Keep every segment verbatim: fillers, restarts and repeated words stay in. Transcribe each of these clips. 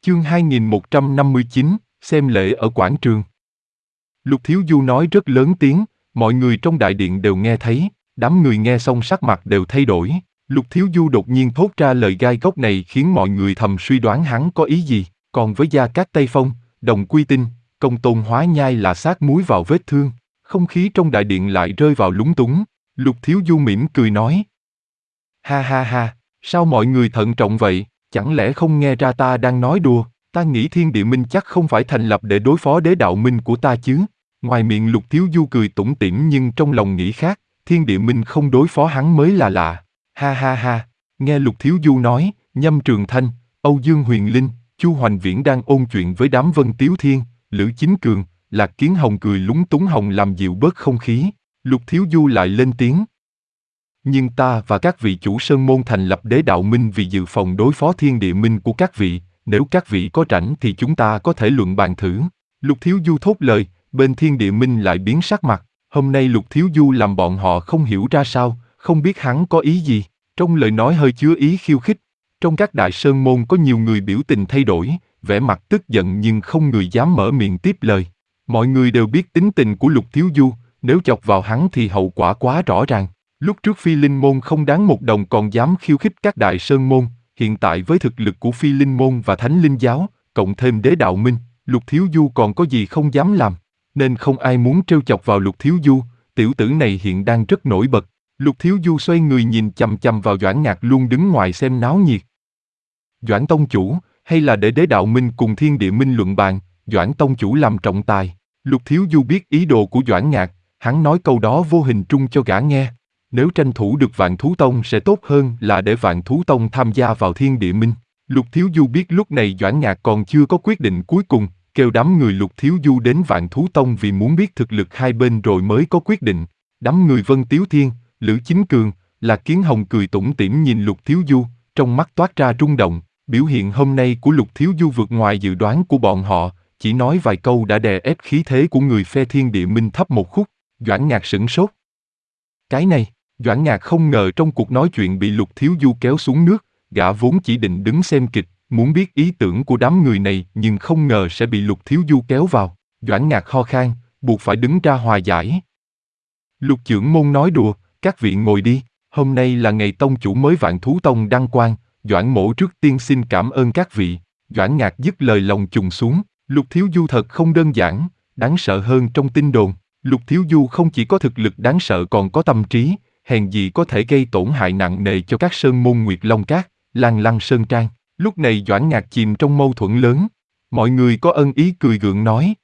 Chương hai nghìn một trăm năm mươi chín, xem lễ ở quảng trường. Lục Thiếu Du nói rất lớn tiếng, mọi người trong đại điện đều nghe thấy, đám người nghe xong sắc mặt đều thay đổi. Lục Thiếu Du đột nhiên thốt ra lời gai góc này khiến mọi người thầm suy đoán hắn có ý gì, còn với Gia Cát Tây Phong, Đồng Quy Tinh, Công Tôn Hóa Nhai là sát muối vào vết thương, không khí trong đại điện lại rơi vào lúng túng. Lục Thiếu Du mỉm cười nói: Ha ha ha, sao mọi người thận trọng vậy, chẳng lẽ không nghe ra ta đang nói đùa? Ta nghĩ Thiên Địa Minh chắc không phải thành lập để đối phó Đế Đạo Minh của ta chứ. Ngoài miệng Lục Thiếu Du cười tủm tỉm nhưng trong lòng nghĩ khác, Thiên Địa Minh không đối phó hắn mới là lạ. Ha ha ha, nghe Lục Thiếu Du nói, Nhâm Trường Thanh, Âu Dương Huyền Linh, Chu Hoành Viễn đang ôn chuyện với đám Vân Tiếu Thiên, Lữ Chính Cường, Lạc Kiến Hồng cười lúng túng hồng làm dịu bớt không khí. Lục Thiếu Du lại lên tiếng: Nhưng ta và các vị chủ sơn môn thành lập Đế Đạo Minh vì dự phòng đối phó Thiên Địa Minh của các vị, nếu các vị có rảnh thì chúng ta có thể luận bàn thử. Lục Thiếu Du thốt lời, bên Thiên Địa Minh lại biến sắc mặt, hôm nay Lục Thiếu Du làm bọn họ không hiểu ra sao, không biết hắn có ý gì, trong lời nói hơi chứa ý khiêu khích. Trong các đại sơn môn có nhiều người biểu tình thay đổi, vẻ mặt tức giận nhưng không người dám mở miệng tiếp lời. Mọi người đều biết tính tình của Lục Thiếu Du, nếu chọc vào hắn thì hậu quả quá rõ ràng. Lúc trước Phi Linh Môn không đáng một đồng còn dám khiêu khích các đại sơn môn, hiện tại với thực lực của Phi Linh Môn và Thánh Linh Giáo, cộng thêm Đế Đạo Minh, Lục Thiếu Du còn có gì không dám làm, nên không ai muốn trêu chọc vào Lục Thiếu Du, tiểu tử này hiện đang rất nổi bật. Lục Thiếu Du xoay người nhìn chằm chằm vào Doãn Ngạc luôn đứng ngoài xem náo nhiệt. Doãn Tông Chủ, hay là để Đế Đạo Minh cùng Thiên Địa Minh luận bàn, Doãn Tông Chủ làm trọng tài. Lục Thiếu Du biết ý đồ của Doãn Ngạc, hắn nói câu đó vô hình trung cho gã nghe. Nếu tranh thủ được Vạn Thú Tông sẽ tốt hơn là để Vạn Thú Tông tham gia vào Thiên Địa Minh. Lục Thiếu Du biết lúc này Doãn Ngạc còn chưa có quyết định cuối cùng, kêu đám người Lục Thiếu Du đến Vạn Thú Tông vì muốn biết thực lực hai bên rồi mới có quyết định. Đám người Vân Tiếu Thiên, Lữ Chính Cường, Lạc Kiến Hồng cười tủm tỉm nhìn Lục Thiếu Du, trong mắt toát ra rung động. Biểu hiện hôm nay của Lục Thiếu Du vượt ngoài dự đoán của bọn họ, chỉ nói vài câu đã đè ép khí thế của người phe Thiên Địa Minh thấp một khúc. Doãn Ngạc sửng sốt. Cái này, Doãn Ngạc không ngờ trong cuộc nói chuyện bị Lục Thiếu Du kéo xuống nước, gã vốn chỉ định đứng xem kịch, muốn biết ý tưởng của đám người này nhưng không ngờ sẽ bị Lục Thiếu Du kéo vào. Doãn Ngạc ho khan, buộc phải đứng ra hòa giải. Lục Chưởng Môn nói đùa, các vị ngồi đi, hôm nay là ngày tông chủ mới Vạn Thú Tông đăng quang, Doãn Mỗ trước tiên xin cảm ơn các vị. Doãn Ngạc dứt lời lòng trùng xuống, Lục Thiếu Du thật không đơn giản, đáng sợ hơn trong tin đồn. Lục Thiếu Du không chỉ có thực lực đáng sợ còn có tâm trí, hèn gì có thể gây tổn hại nặng nề cho các sơn môn Nguyệt Long Cát, Lan Lăng Sơn Trang. Lúc này Doãn Ngạc chìm trong mâu thuẫn lớn, mọi người có ân ý cười gượng nói: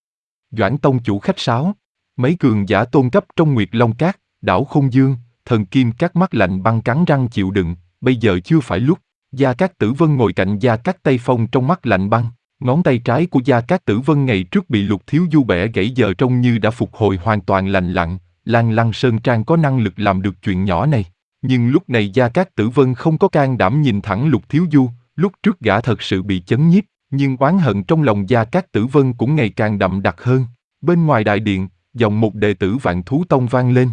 Doãn Tông Chủ khách sáo, mấy cường giả tôn cấp trong Nguyệt Long Cát, đảo Không Dương, Thần Kim các mắt lạnh băng cắn răng chịu đựng, bây giờ chưa phải lúc. Gia Cát Tử Vân ngồi cạnh Gia Cát Tây Phong trong mắt lạnh băng, ngón tay trái của Gia Cát Tử Vân ngày trước bị Lục Thiếu Du bẻ gãy giờ trông như đã phục hồi hoàn toàn lành lặn. Lan Lăng Sơn Trang có năng lực làm được chuyện nhỏ này, nhưng lúc này Gia Cát Tử Vân không có can đảm nhìn thẳng Lục Thiếu Du. Lúc trước gã thật sự bị chấn nhiếp, nhưng oán hận trong lòng Gia Cát Tử Vân cũng ngày càng đậm đặc hơn. Bên ngoài đại điện, giọng một đệ tử Vạn Thú Tông vang lên: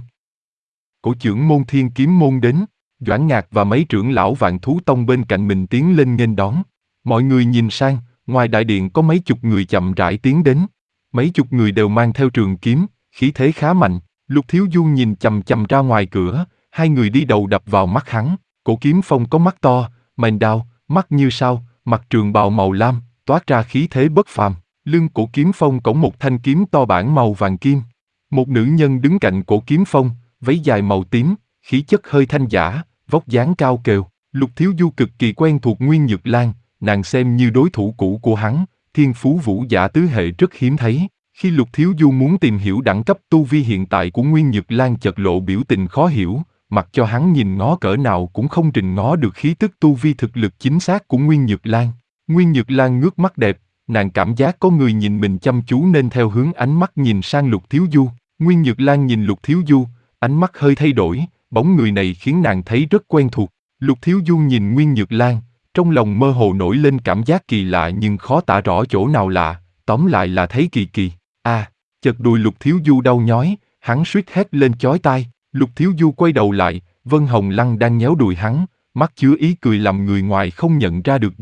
Cổ trưởng môn Thiên Kiếm Môn đến. Doãn Ngạc và mấy trưởng lão Vạn Thú Tông bên cạnh mình tiến lên nghênh đón. Mọi người nhìn sang, ngoài đại điện có mấy chục người chậm rãi tiến đến. Mấy chục người đều mang theo trường kiếm, khí thế khá mạnh. Lục Thiếu Du nhìn chằm chằm ra ngoài cửa, hai người đi đầu đập vào mắt hắn. Cổ Kiếm Phong có mắt to, mày đao, mắt như sao, mặc trường bào màu lam, toát ra khí thế bất phàm. Lưng Cổ Kiếm Phong cõng một thanh kiếm to bản màu vàng kim. Một nữ nhân đứng cạnh Cổ Kiếm Phong, váy dài màu tím, khí chất hơi thanh giả, vóc dáng cao kều. Lục Thiếu Du cực kỳ quen thuộc Nguyên Nhược Lan, nàng xem như đối thủ cũ của hắn, thiên phú vũ giả tứ hệ rất hiếm thấy. Khi Lục Thiếu Du muốn tìm hiểu đẳng cấp tu vi hiện tại của Nguyên Nhược Lan chợt lộ biểu tình khó hiểu, mặc cho hắn nhìn ngó cỡ nào cũng không rình ngó được khí tức tu vi thực lực chính xác của Nguyên Nhược Lan. Nguyên Nhược Lan ngước mắt đẹp, nàng cảm giác có người nhìn mình chăm chú nên theo hướng ánh mắt nhìn sang Lục Thiếu Du. Nguyên Nhược Lan nhìn Lục Thiếu Du, ánh mắt hơi thay đổi, bóng người này khiến nàng thấy rất quen thuộc. Lục Thiếu Du nhìn Nguyên Nhược Lan, trong lòng mơ hồ nổi lên cảm giác kỳ lạ nhưng khó tả rõ chỗ nào lạ, tóm lại là thấy kỳ kỳ. À, chợt đùi Lục Thiếu Du đau nhói, hắn suýt hét lên chói tai. Lục Thiếu Du quay đầu lại, Vân Hồng Lăng đang nhéo đùi hắn, mắt chứa ý cười làm người ngoài không nhận ra được gì.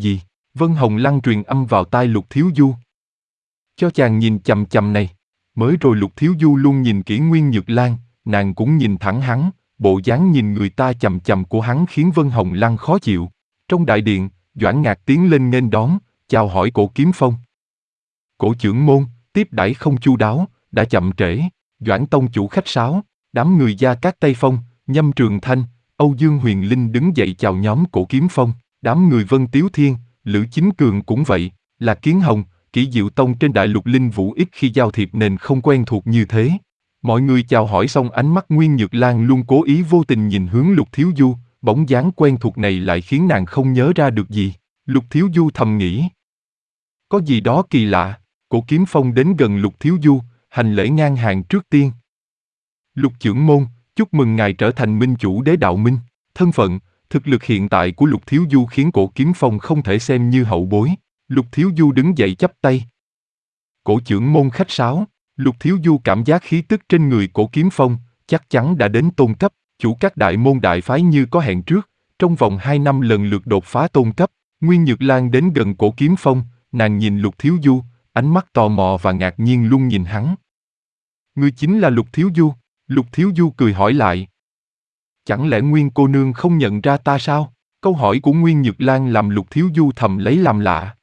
Vân Hồng Lăng truyền âm vào tai Lục Thiếu Du. Cho chàng nhìn chằm chằm này. Mới rồi Lục Thiếu Du luôn nhìn kỹ Nguyên Nhược Lan, nàng cũng nhìn thẳng hắn, bộ dáng nhìn người ta chằm chằm của hắn khiến Vân Hồng Lăng khó chịu. Trong đại điện, Doãn Ngạc tiến lên nghênh đón, chào hỏi Cổ Kiếm Phong. Cổ trưởng môn, tiếp đãi không chu đáo, đã chậm trễ. Doãn tông chủ khách sáo, đám người Gia Cát Tây Phong, Nhâm Trường Thanh, Âu Dương Huyền Linh đứng dậy chào nhóm Cổ Kiếm Phong, đám người Vân Tiếu Thiên, Lữ Chính Cường cũng vậy, là Kiến Hồng, Kỷ Diệu Tông trên đại lục linh vũ ít khi giao thiệp nên không quen thuộc như thế. Mọi người chào hỏi xong ánh mắt Nguyên Nhược Lan luôn cố ý vô tình nhìn hướng Lục Thiếu Du, bóng dáng quen thuộc này lại khiến nàng không nhớ ra được gì. Lục Thiếu Du thầm nghĩ. Có gì đó kỳ lạ. Cổ Kiếm Phong đến gần Lục Thiếu Du, hành lễ ngang hàng trước tiên. Lục trưởng môn, chúc mừng ngài trở thành minh chủ Đế Đạo Minh. Thân phận, thực lực hiện tại của Lục Thiếu Du khiến Cổ Kiếm Phong không thể xem như hậu bối. Lục Thiếu Du đứng dậy chắp tay. Cổ trưởng môn khách sáo. Lục Thiếu Du cảm giác khí tức trên người Cổ Kiếm Phong, chắc chắn đã đến tôn cấp. Chủ các đại môn đại phái như có hẹn trước, trong vòng hai năm lần lượt đột phá tôn cấp. Nguyên Nhược Lan đến gần Cổ Kiếm Phong, nàng nhìn Lục Thiếu Du, ánh mắt tò mò và ngạc nhiên luôn nhìn hắn. Ngươi chính là Lục Thiếu Du? Lục Thiếu Du cười hỏi lại. Chẳng lẽ Nguyên cô nương không nhận ra ta sao? Câu hỏi của Nguyên Nhược Lan làm Lục Thiếu Du thầm lấy làm lạ.